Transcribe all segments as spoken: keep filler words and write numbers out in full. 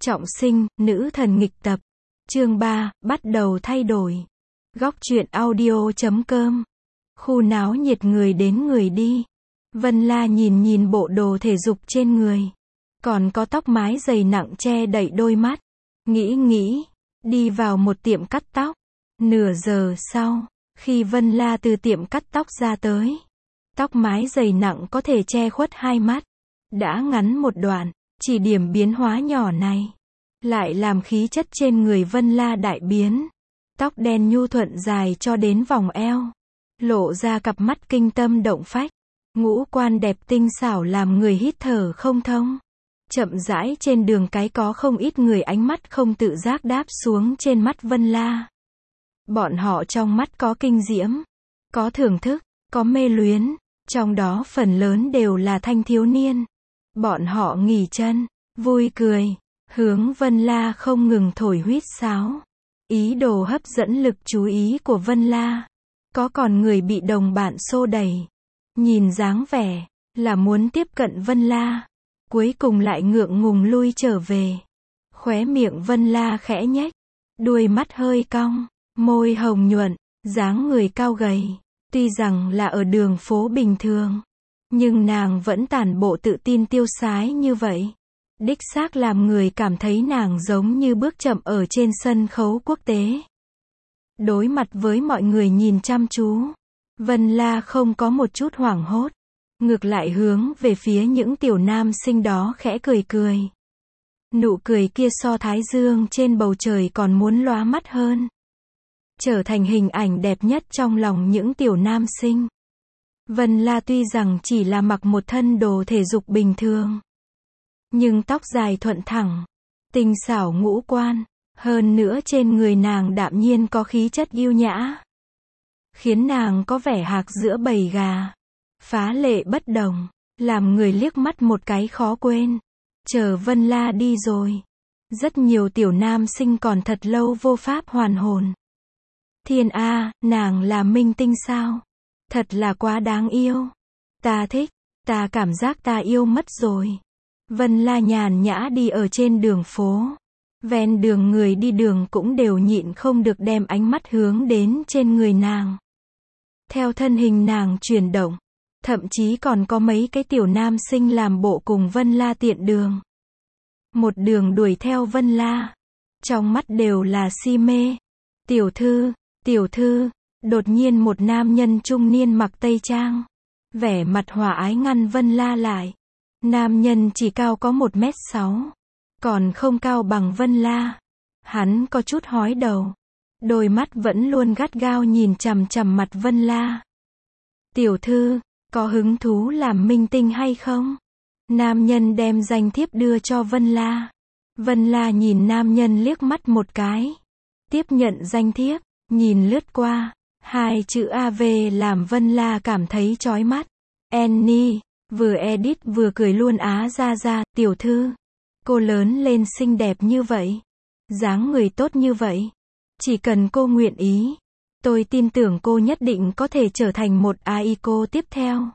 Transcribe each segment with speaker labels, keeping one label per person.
Speaker 1: Trọng sinh, nữ thần nghịch tập. Chương ba, bắt đầu thay đổi. Góc truyện audio chấm com. Khu náo nhiệt người đến người đi. Vân La nhìn nhìn bộ đồ thể dục trên người. Còn có tóc mái dày nặng che đậy đôi mắt. Nghĩ nghĩ, đi vào một tiệm cắt tóc. Nửa giờ sau, khi Vân La từ tiệm cắt tóc ra tới, tóc mái dày nặng có thể che khuất hai mắt. Đã ngắn một đoạn, chỉ điểm biến hóa nhỏ này lại làm khí chất trên người Vân La đại biến. Tóc đen nhu thuận dài cho đến vòng eo, lộ ra cặp mắt kinh tâm động phách. Ngũ quan đẹp tinh xảo làm người hít thở không thông. Chậm rãi trên đường cái có không ít người ánh mắt không tự giác đáp xuống trên mắt Vân La. Bọn họ trong mắt có kinh diễm, có thưởng thức, có mê luyến, trong đó phần lớn đều là thanh thiếu niên. Bọn họ nghỉ chân, vui cười, hướng Vân La không ngừng thổi huýt sáo. Ý đồ hấp dẫn lực chú ý của Vân La. Có còn người bị đồng bạn xô đẩy. Nhìn dáng vẻ, là muốn tiếp cận Vân La. Cuối cùng lại ngượng ngùng lui trở về. Khóe miệng Vân La khẽ nhếch. Đuôi mắt hơi cong, môi hồng nhuận, dáng người cao gầy. Tuy rằng là ở đường phố bình thường, nhưng nàng vẫn tản bộ tự tin tiêu sái như vậy. Đích xác làm người cảm thấy nàng giống như bước chậm ở trên sân khấu quốc tế. Đối mặt với mọi người nhìn chăm chú, Vân La không có một chút hoảng hốt. Ngược lại hướng về phía những tiểu nam sinh đó khẽ cười cười. Nụ cười kia so thái dương trên bầu trời còn muốn lóa mắt hơn. Trở thành hình ảnh đẹp nhất trong lòng những tiểu nam sinh. Vân La tuy rằng chỉ là mặc một thân đồ thể dục bình thường, nhưng tóc dài thuận thẳng, tinh xảo ngũ quan, hơn nữa trên người nàng đạm nhiên có khí chất yêu nhã, khiến nàng có vẻ hạc giữa bầy gà, phá lệ bất đồng, làm người liếc mắt một cái khó quên. Chờ Vân La đi rồi, rất nhiều tiểu nam sinh còn thật lâu vô pháp hoàn hồn. Thiên A, nàng là minh tinh sao? Thật là quá đáng yêu. Ta thích, ta cảm giác ta yêu mất rồi. Vân La nhàn nhã đi ở trên đường phố. Ven đường người đi đường cũng đều nhịn không được đem ánh mắt hướng đến trên người nàng. Theo thân hình nàng chuyển động, thậm chí còn có mấy cái tiểu nam sinh làm bộ cùng Vân La tiện đường. Một đường đuổi theo Vân La. Trong mắt đều là si mê. Tiểu thư, tiểu thư, đột nhiên một nam nhân trung niên mặc tây trang, vẻ mặt hòa ái ngăn Vân La lại. Nam nhân chỉ cao có một mét sáu, còn không cao bằng Vân La. Hắn có chút hói đầu, đôi mắt vẫn luôn gắt gao nhìn chằm chằm mặt Vân La. Tiểu thư, có hứng thú làm minh tinh hay không? Nam nhân đem danh thiếp đưa cho Vân La. Vân La nhìn nam nhân liếc mắt một cái, tiếp nhận danh thiếp, nhìn lướt qua, hai chữ a vê làm Vân La cảm thấy chói mắt. Annie, vừa edit vừa cười luôn á ra ra, tiểu thư, cô lớn lên xinh đẹp như vậy, dáng người tốt như vậy, chỉ cần cô nguyện ý, tôi tin tưởng cô nhất định có thể trở thành một Aiko tiếp theo.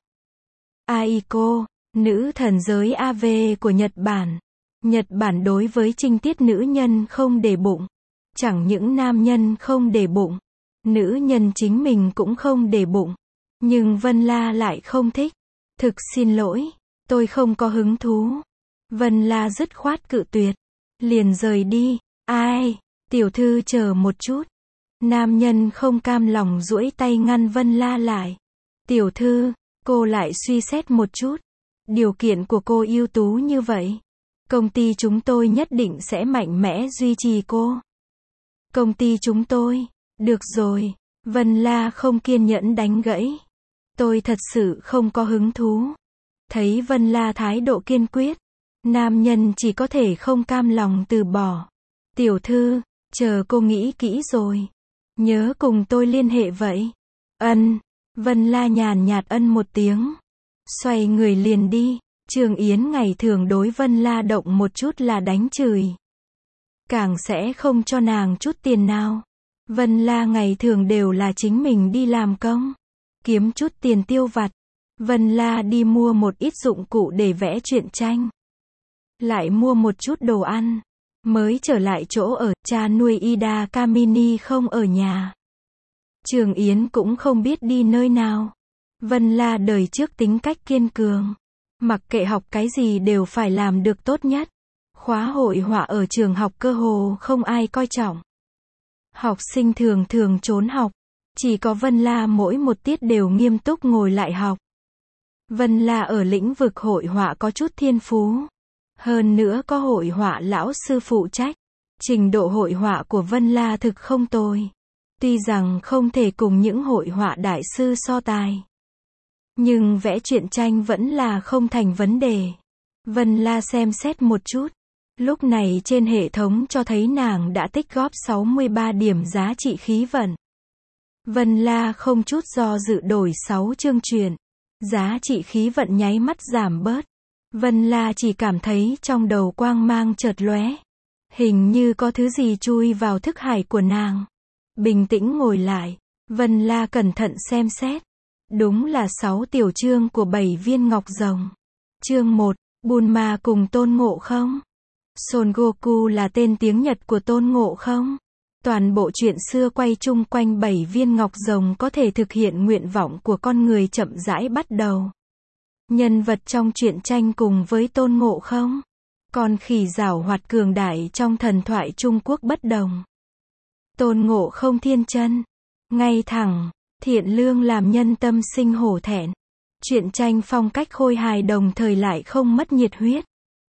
Speaker 1: Aiko, nữ thần giới a vê của Nhật Bản. Nhật Bản đối với trinh tiết nữ nhân không để bụng. Chẳng những nam nhân không để bụng, nữ nhân chính mình cũng không để bụng. Nhưng Vân La lại không thích. Thực xin lỗi, tôi không có hứng thú. Vân La dứt khoát cự tuyệt, liền rời đi. Ai, tiểu thư chờ một chút. Nam nhân không cam lòng duỗi tay ngăn Vân La lại. Tiểu thư, cô lại suy xét một chút. Điều kiện của cô ưu tú như vậy, công ty chúng tôi nhất định sẽ mạnh mẽ duy trì cô. Công ty chúng tôi, được rồi. Vân La không kiên nhẫn đánh gãy. Tôi thật sự không có hứng thú. Thấy Vân La thái độ kiên quyết, nam nhân chỉ có thể không cam lòng từ bỏ. Tiểu thư, chờ cô nghĩ kỹ rồi, nhớ cùng tôi liên hệ vậy. Ân. Vân La nhàn nhạt ân một tiếng, xoay người liền đi. Trường Yến ngày thường đối Vân La động một chút là đánh chửi, càng sẽ không cho nàng chút tiền nào. Vân La ngày thường đều là chính mình đi làm công, kiếm chút tiền tiêu vặt. Vân La đi mua một ít dụng cụ để vẽ truyện tranh, lại mua một chút đồ ăn, Mới trở lại chỗ ở, cha nuôi Ida Kamini không ở nhà. Trường Yến cũng không biết đi nơi nào. Vân La đời trước tính cách kiên cường. Mặc kệ học cái gì đều phải làm được tốt nhất. Khóa hội họa ở trường học cơ hồ không ai coi trọng. Học sinh thường thường trốn học. Chỉ có Vân La mỗi một tiết đều nghiêm túc ngồi lại học. Vân La ở lĩnh vực hội họa có chút thiên phú. Hơn nữa có hội họa lão sư phụ trách. Trình độ hội họa của Vân La thực không tồi. Tuy rằng không thể cùng những hội họa đại sư so tài. Nhưng vẽ truyện tranh vẫn là không thành vấn đề. Vân La xem xét một chút. Lúc này trên hệ thống cho thấy nàng đã tích góp sáu mươi ba điểm giá trị khí vận. Vân La không chút do dự đổi sáu chương truyện. Giá trị khí vận nháy mắt giảm bớt. Vân La chỉ cảm thấy trong đầu quang mang chợt lóe. Hình như có thứ gì chui vào thức hải của nàng. Bình tĩnh ngồi lại. Vân La cẩn thận xem xét. Đúng là sáu tiểu chương của bảy viên ngọc rồng. Chương một, Bulma cùng Tôn Ngộ Không. Son Goku là tên tiếng Nhật của Tôn Ngộ Không. Toàn bộ chuyện xưa quay chung quanh bảy viên ngọc rồng có thể thực hiện nguyện vọng của con người chậm rãi bắt đầu. Nhân vật trong truyện tranh cùng với Tôn Ngộ Không. Con khỉ giảo hoạt cường đại trong thần thoại Trung Quốc bất đồng. Tôn Ngộ Không thiên chân, ngay thẳng, thiện lương làm nhân tâm sinh hổ thẹn. Truyện tranh phong cách khôi hài đồng thời lại không mất nhiệt huyết.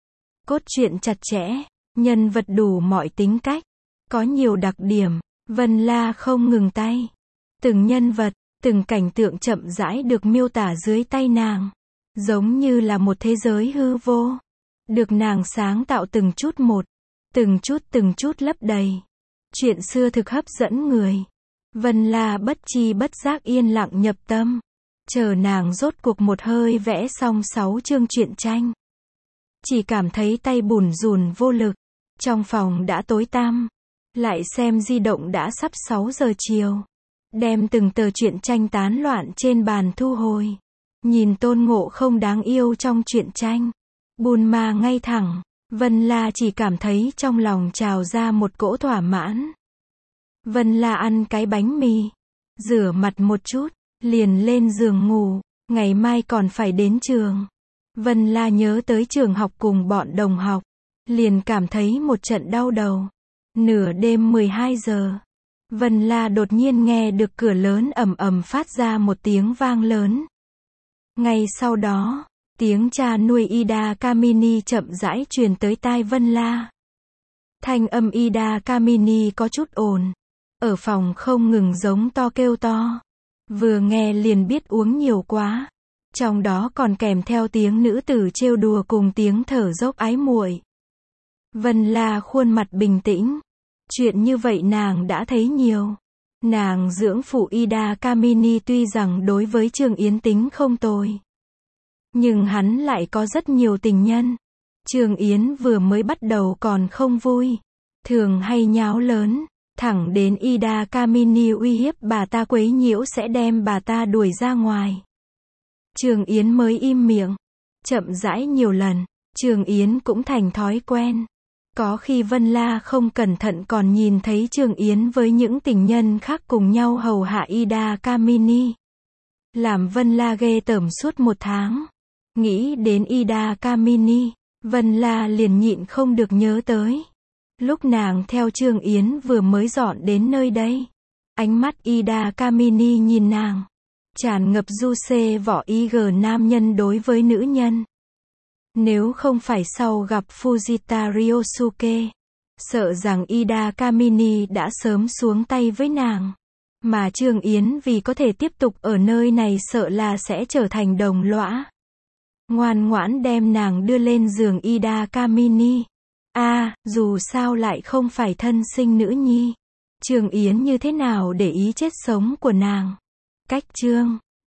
Speaker 1: Cốt truyện chặt chẽ, nhân vật đủ mọi tính cách, có nhiều đặc điểm. Vân La không ngừng tay. Từng nhân vật, từng cảnh tượng chậm rãi được miêu tả dưới tay nàng. Giống như là một thế giới hư vô. Được nàng sáng tạo từng chút một. Từng chút từng chút lấp đầy. Chuyện xưa thực hấp dẫn người. Vân La bất chi bất giác yên lặng nhập tâm. Chờ nàng rốt cuộc một hơi vẽ xong sáu chương truyện tranh. Chỉ cảm thấy tay bùn rùn vô lực. Trong phòng đã tối tăm. Lại xem di động đã sắp sáu giờ chiều. Đem từng tờ truyện tranh tán loạn trên bàn thu hồi. Nhìn Tôn Ngộ Không đáng yêu trong truyện tranh. Bulma ngay thẳng. Vân La chỉ cảm thấy trong lòng trào ra một cỗ thỏa mãn. Vân La ăn cái bánh mì. Rửa mặt một chút. Liền lên giường ngủ. Ngày mai còn phải đến trường. Vân La nhớ tới trường học cùng bọn đồng học. Liền cảm thấy một trận đau đầu. Nửa đêm mười hai giờ. Vân La đột nhiên nghe được cửa lớn ầm ầm phát ra một tiếng vang lớn. Ngay sau đó, tiếng cha nuôi Ida Kamini chậm rãi truyền tới tai Vân La. Thanh âm Ida Kamini có chút ồn. Ở phòng không ngừng giống to kêu to. Vừa nghe liền biết uống nhiều quá. Trong đó còn kèm theo tiếng nữ tử trêu đùa cùng tiếng thở dốc ái muội. Vân La khuôn mặt bình tĩnh. Chuyện như vậy nàng đã thấy nhiều. Nàng dưỡng phụ Ida Kamini tuy rằng đối với Trường Yến tính không tồi. Nhưng hắn lại có rất nhiều tình nhân. Trường Yến vừa mới bắt đầu còn không vui. Thường hay nháo lớn. Thẳng đến Ida Kamini uy hiếp bà ta quấy nhiễu sẽ đem bà ta đuổi ra ngoài. Trường Yến mới im miệng. Chậm rãi nhiều lần. Trường Yến cũng thành thói quen. Có khi Vân La không cẩn thận còn nhìn thấy Trường Yến với những tình nhân khác cùng nhau hầu hạ Ida Kamini. Làm Vân La ghê tởm suốt một tháng. Nghĩ đến Ida Kamini, Vân La liền nhịn không được nhớ tới. Lúc nàng theo Trường Yến vừa mới dọn đến nơi đây. Ánh mắt Ida Kamini nhìn nàng. Tràn ngập du xê võ y gờ nam nhân đối với nữ nhân. Nếu không phải sau gặp Fujita Ryosuke, sợ rằng Ida Kamini đã sớm xuống tay với nàng. Mà Trường Yến vì có thể tiếp tục ở nơi này sợ là sẽ trở thành đồng lõa. Ngoan ngoãn đem nàng đưa lên giường Ida Kamini. A, à, dù sao lại không phải thân sinh nữ nhi. Trường Yến như thế nào để ý chết sống của nàng. Cách chương